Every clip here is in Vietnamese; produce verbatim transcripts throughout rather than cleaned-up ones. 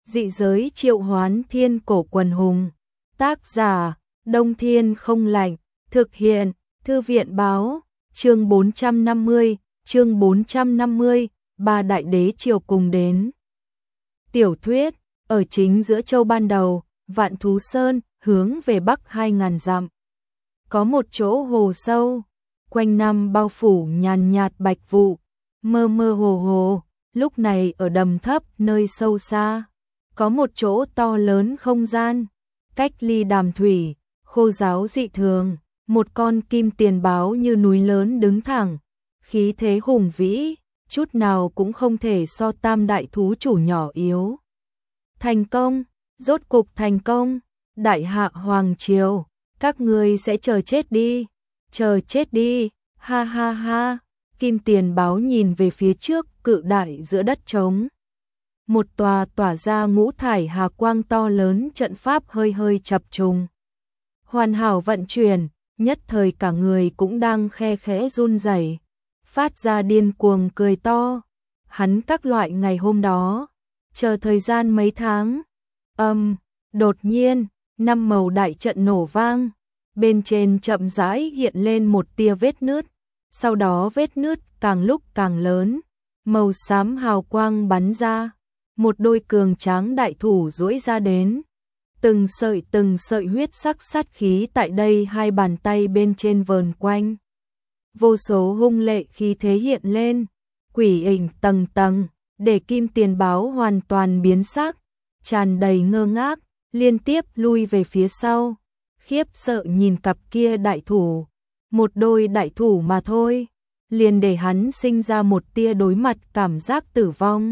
Dị giới triệu hoán thiên cổ quần hùng. Tác giả, Đông Thiên không lạnh. Thực hiện, Thư viện báo. Chương bốn trăm năm mươi, chương bốn trăm năm mươi, ba đại đế triều cùng đến. Tiểu thuyết, ở chính giữa châu ban đầu, Vạn Thú Sơn, hướng về bắc hai ngàn dặm. Có một chỗ hồ sâu, quanh năm bao phủ nhàn nhạt bạch vụ, mơ mơ hồ hồ, lúc này ở đầm thấp nơi sâu xa. Có một chỗ to lớn không gian, cách ly đàm thủy, khô ráo dị thường, một con kim tiền báo như núi lớn đứng thẳng, khí thế hùng vĩ, chút nào cũng không thể so tam đại thú chủ nhỏ yếu. Thành công, rốt cục thành công, đại hạ hoàng triều, các ngươi sẽ chờ chết đi, chờ chết đi, ha ha ha, kim tiền báo nhìn về phía trước cự đại giữa đất trống. Một tòa tỏa ra ngũ thải hà quang to lớn trận pháp hơi hơi chập trùng. Hoàn hảo vận chuyển, nhất thời cả người cũng đang khe khẽ run rẩy, phát ra điên cuồng cười to. Hắn các loại ngày hôm đó, chờ thời gian mấy tháng. Âm, đột nhiên, năm màu đại trận nổ vang, bên trên chậm rãi hiện lên một tia vết nứt, sau đó vết nứt càng lúc càng lớn, màu xám hào quang bắn ra, một đôi cường tráng đại thủ duỗi ra đến. Từng sợi từng sợi huyết sắc sát khí tại đây hai bàn tay bên trên vờn quanh. Vô số hung lệ khí thế hiện lên, quỷ ảnh tầng tầng, để kim tiền báo hoàn toàn biến sắc, tràn đầy ngơ ngác, liên tiếp lui về phía sau, khiếp sợ nhìn cặp kia đại thủ. Một đôi đại thủ mà thôi, liền để hắn sinh ra một tia đối mặt cảm giác tử vong.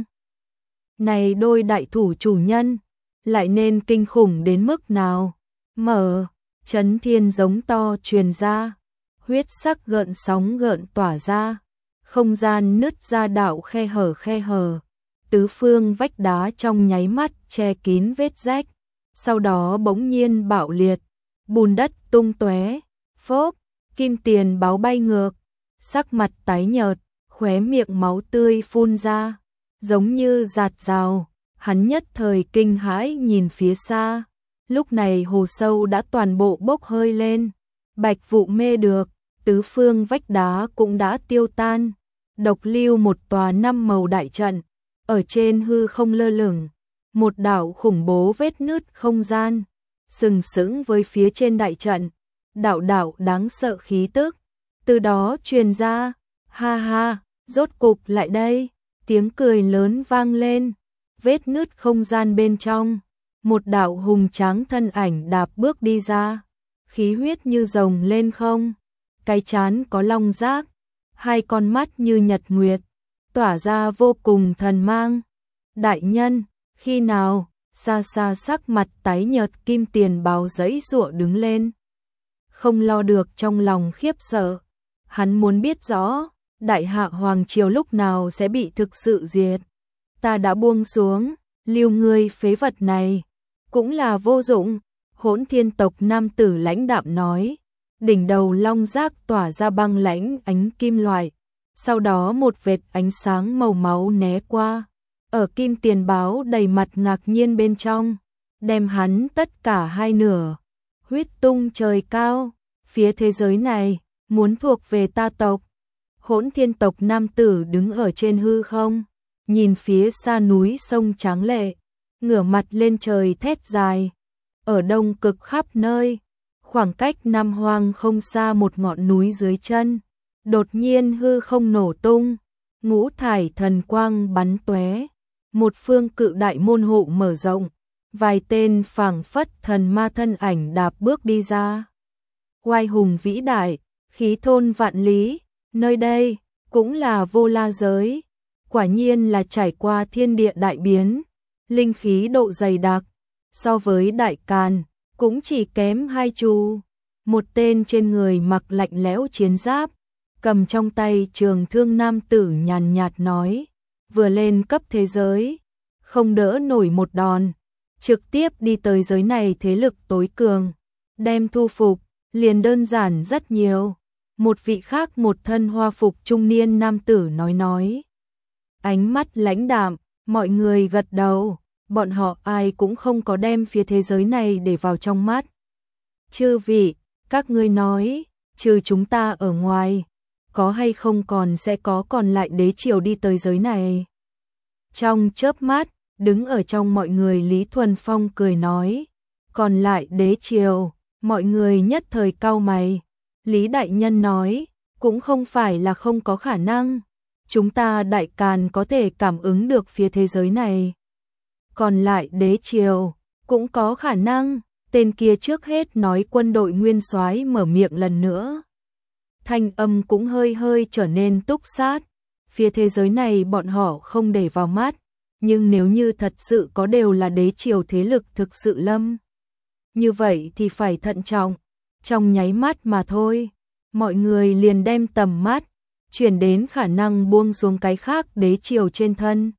Này đôi đại thủ chủ nhân, lại nên kinh khủng đến mức nào? Mở, chấn thiên giống to truyền ra, huyết sắc gợn sóng gợn tỏa ra, không gian nứt ra đạo khe hở khe hở, tứ phương vách đá trong nháy mắt che kín vết rách, sau đó bỗng nhiên bạo liệt, bùn đất tung tóe, phốp, kim tiền báo bay ngược, sắc mặt tái nhợt, khóe miệng máu tươi phun ra, giống như giạt rào. Hắn nhất thời kinh hãi nhìn phía xa, lúc này hồ sâu đã toàn bộ bốc hơi lên, bạch vụ mê được, tứ phương vách đá cũng đã tiêu tan, độc lưu một tòa năm màu đại trận, ở trên hư không lơ lửng, một đạo khủng bố vết nứt không gian, sừng sững với phía trên đại trận, đạo đạo đáng sợ khí tức, từ đó truyền ra, ha ha, rốt cục lại đây, tiếng cười lớn vang lên. Vết nứt không gian bên trong, một đạo hùng tráng thân ảnh đạp bước đi ra, khí huyết như rồng lên không, cái trán có long giác, hai con mắt như nhật nguyệt, tỏa ra vô cùng thần mang. Đại nhân, khi nào? Xa xa sắc mặt tái nhợt kim tiền báo giãy giụa đứng lên, không lo được trong lòng khiếp sợ, hắn muốn biết rõ, đại hạ hoàng triều lúc nào sẽ bị thực sự diệt. Ta đã buông xuống, lưu ngươi phế vật này, cũng là vô dụng, Hỗn Thiên tộc nam tử lãnh đạm nói, đỉnh đầu long giác tỏa ra băng lãnh ánh kim loại, sau đó một vệt ánh sáng màu máu né qua, ở kim tiền báo đầy mặt ngạc nhiên bên trong, đem hắn tất cả hai nửa, huyết tung trời cao, phía thế giới này, muốn thuộc về ta tộc. Hỗn Thiên tộc nam tử đứng ở trên hư không, nhìn phía xa núi sông tráng lệ, ngửa mặt lên trời thét dài. Ở đông cực khắp nơi, khoảng cách Nam Hoang không xa một ngọn núi dưới chân, đột nhiên hư không nổ tung, ngũ thải thần quang bắn tóe, một phương cự đại môn hộ mở rộng, vài tên phảng phất thần ma thân ảnh đạp bước đi ra. Oai hùng vĩ đại, khí thôn vạn lý, nơi đây cũng là Vô La giới. Quả nhiên là trải qua thiên địa đại biến, linh khí độ dày đặc, so với Đại Càn, cũng chỉ kém hai chu. Một tên trên người mặc lạnh lẽo chiến giáp, cầm trong tay trường thương nam tử nhàn nhạt nói, vừa lên cấp thế giới, không đỡ nổi một đòn, trực tiếp đi tới giới này thế lực tối cường, đem thu phục, liền đơn giản rất nhiều. Một vị khác một thân hoa phục trung niên nam tử nói nói. Ánh mắt lãnh đạm, mọi người gật đầu, bọn họ ai cũng không có đem phía thế giới này để vào trong mắt. Chư vị, các ngươi nói, trừ chúng ta ở ngoài, có hay không còn sẽ có còn lại đế triều đi tới giới này. Trong chớp mắt, đứng ở trong mọi người Lý Thuần Phong cười nói, còn lại đế triều, mọi người nhất thời cau mày. Lý Đại Nhân nói, cũng không phải là không có khả năng, chúng ta Đại Càn có thể cảm ứng được phía thế giới này. Còn lại đế triều, cũng có khả năng, tên kia trước hết nói quân đội nguyên soái mở miệng lần nữa. Thanh âm cũng hơi hơi trở nên túc sát, phía thế giới này bọn họ không để vào mắt, nhưng nếu như thật sự có đều là đế triều thế lực thực sự lâm. Như vậy thì phải thận trọng, trong nháy mắt mà thôi, mọi người liền đem tầm mắt, chuyển đến khả năng buông xuống cái khác đế triều trên thân.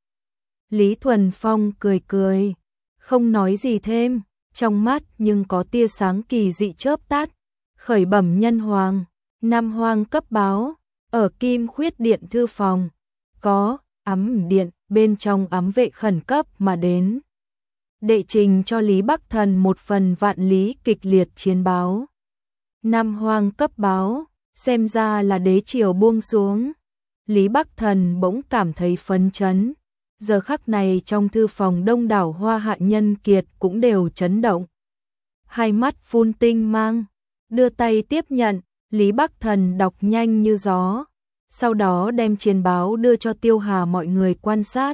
Lý Thuần Phong cười cười, không nói gì thêm, trong mắt nhưng có tia sáng kỳ dị chớp tắt, khởi bẩm nhân hoàng, Nam Hoang cấp báo, ở Kim Khuyết Điện thư phòng, có ám điện, bên trong ám vệ khẩn cấp mà đến. Đệ trình cho Lý Bắc Thần một phần vạn lý kịch liệt chiến báo. Nam Hoang cấp báo, xem ra là đế triều buông xuống. Lý Bắc Thần bỗng cảm thấy phấn chấn. Giờ khắc này trong thư phòng đông đảo Hoa Hạ nhân kiệt cũng đều chấn động. Hai mắt phun tinh mang, đưa tay tiếp nhận, Lý Bắc Thần đọc nhanh như gió. Sau đó đem chiến báo đưa cho Tiêu Hà mọi người quan sát.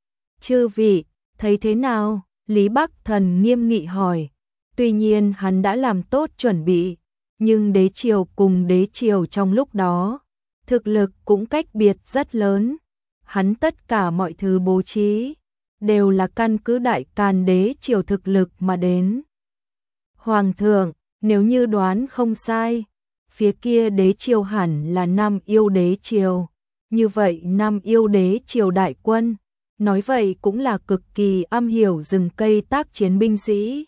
Chư vị, thấy thế nào? Lý Bắc Thần nghiêm nghị hỏi. Tuy nhiên hắn đã làm tốt chuẩn bị, nhưng đế triều cùng đế triều trong lúc đó, thực lực cũng cách biệt rất lớn. Hắn tất cả mọi thứ bố trí, đều là căn cứ Đại Càn đế triều thực lực mà đến. Hoàng thượng, nếu như đoán không sai, phía kia đế triều hẳn là Nam Yêu đế triều. Như vậy Nam Yêu đế triều đại quân, nói vậy cũng là cực kỳ am hiểu rừng cây tác chiến binh sĩ.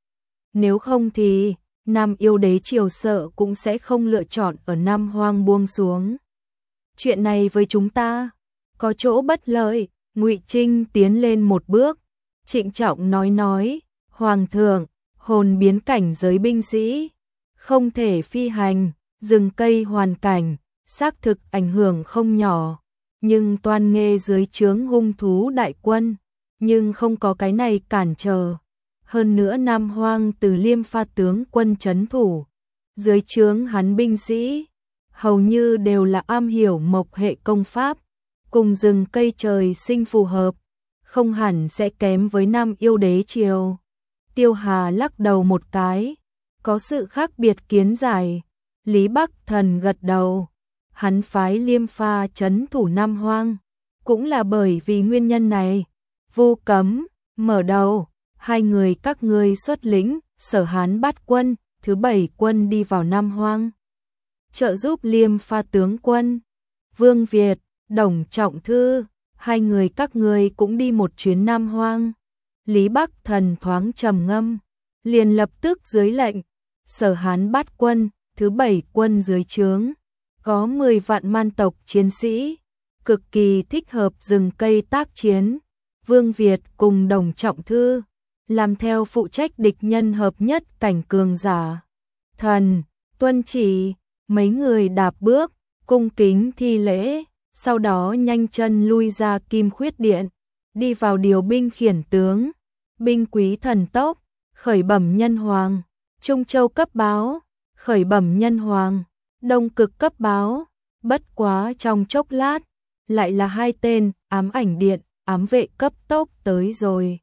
Nếu không thì, Nam Yêu đế triều sợ cũng sẽ không lựa chọn ở Nam Hoang buông xuống. Chuyện này với chúng ta, có chỗ bất lợi. Ngụy Trinh tiến lên một bước, trịnh trọng nói nói, Hoàng thượng, hồn biến cảnh giới binh sĩ, không thể phi hành, rừng cây hoàn cảnh, xác thực ảnh hưởng không nhỏ, nhưng toan nghê dưới trướng hung thú đại quân, nhưng không có cái này cản trở. Hơn nữa Nam Hoang từ Liêm Pha tướng quân trấn thủ, dưới trướng hắn binh sĩ, hầu như đều là am hiểu mộc hệ công pháp, cùng rừng cây trời sinh phù hợp, không hẳn sẽ kém với Nam Yêu đế triều. Tiêu Hà lắc đầu một cái, có sự khác biệt kiến giải. Lý Bắc Thần gật đầu, hắn phái Liêm Pha trấn thủ Nam Hoang, cũng là bởi vì nguyên nhân này. Vu Cấm, mở đầu, hai người các ngươi xuất lĩnh, Sở Hán Bát quân, thứ bảy quân đi vào Nam Hoang, trợ giúp Liêm Pha tướng quân. Vương Việt, Đồng Trọng Thư, hai người các ngươi cũng đi một chuyến Nam Hoang. Lý Bắc Thần thoáng trầm ngâm, liền lập tức dưới lệnh, Sở Hán Bát quân, thứ bảy quân dưới trướng, có mười vạn man tộc chiến sĩ, cực kỳ thích hợp rừng cây tác chiến. Vương Việt cùng Đồng Trọng Thư, làm theo phụ trách địch nhân hợp nhất cảnh cường giả. Thần, tuân chỉ, mấy người đạp bước, cung kính thi lễ, sau đó nhanh chân lui ra Kim Khuyết Điện, đi vào điều binh khiển tướng. Binh quý thần tốc, khởi bẩm nhân hoàng, Trung Châu cấp báo, khởi bẩm nhân hoàng, Đông Cực cấp báo. Bất quá trong chốc lát, lại là hai tên ám ảnh điện, ám vệ cấp tốc tới rồi.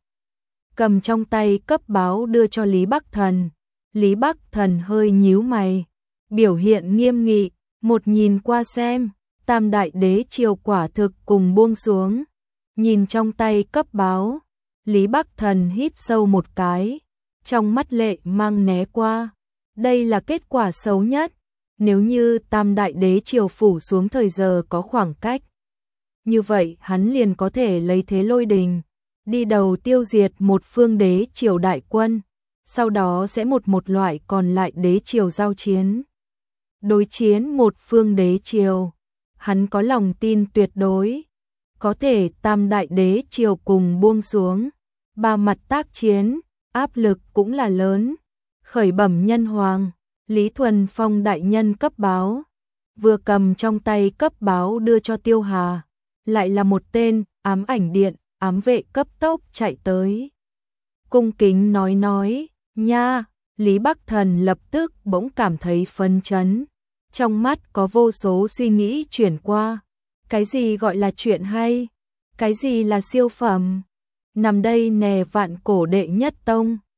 Cầm trong tay cấp báo đưa cho Lý Bắc Thần. Lý Bắc Thần hơi nhíu mày, biểu hiện nghiêm nghị, một nhìn qua xem, tam đại đế triều quả thực cùng buông xuống. Nhìn trong tay cấp báo, Lý Bắc Thần hít sâu một cái, trong mắt lệ mang né qua. Đây là kết quả xấu nhất, nếu như tam đại đế triều phủ xuống thời giờ có khoảng cách. Như vậy hắn liền có thể lấy thế lôi đình, đi đầu tiêu diệt một phương đế triều đại quân, sau đó sẽ một một loại còn lại đế triều giao chiến. Đối chiến một phương đế triều, hắn có lòng tin tuyệt đối, có thể tam đại đế triều cùng buông xuống. ba mặt tác chiến, áp lực cũng là lớn. Khởi bẩm nhân hoàng, Lý Thuần Phong đại nhân cấp báo. Vừa cầm trong tay cấp báo đưa cho Tiêu Hà, lại là một tên ám ảnh điện, ám vệ cấp tốc chạy tới. Cung kính nói nói, nha, Lý Bắc Thần lập tức bỗng cảm thấy phấn chấn. Trong mắt có vô số suy nghĩ chuyển qua. Cái gì gọi là chuyện hay? Cái gì là siêu phẩm? Nằm đây nè vạn cổ đệ nhất tông.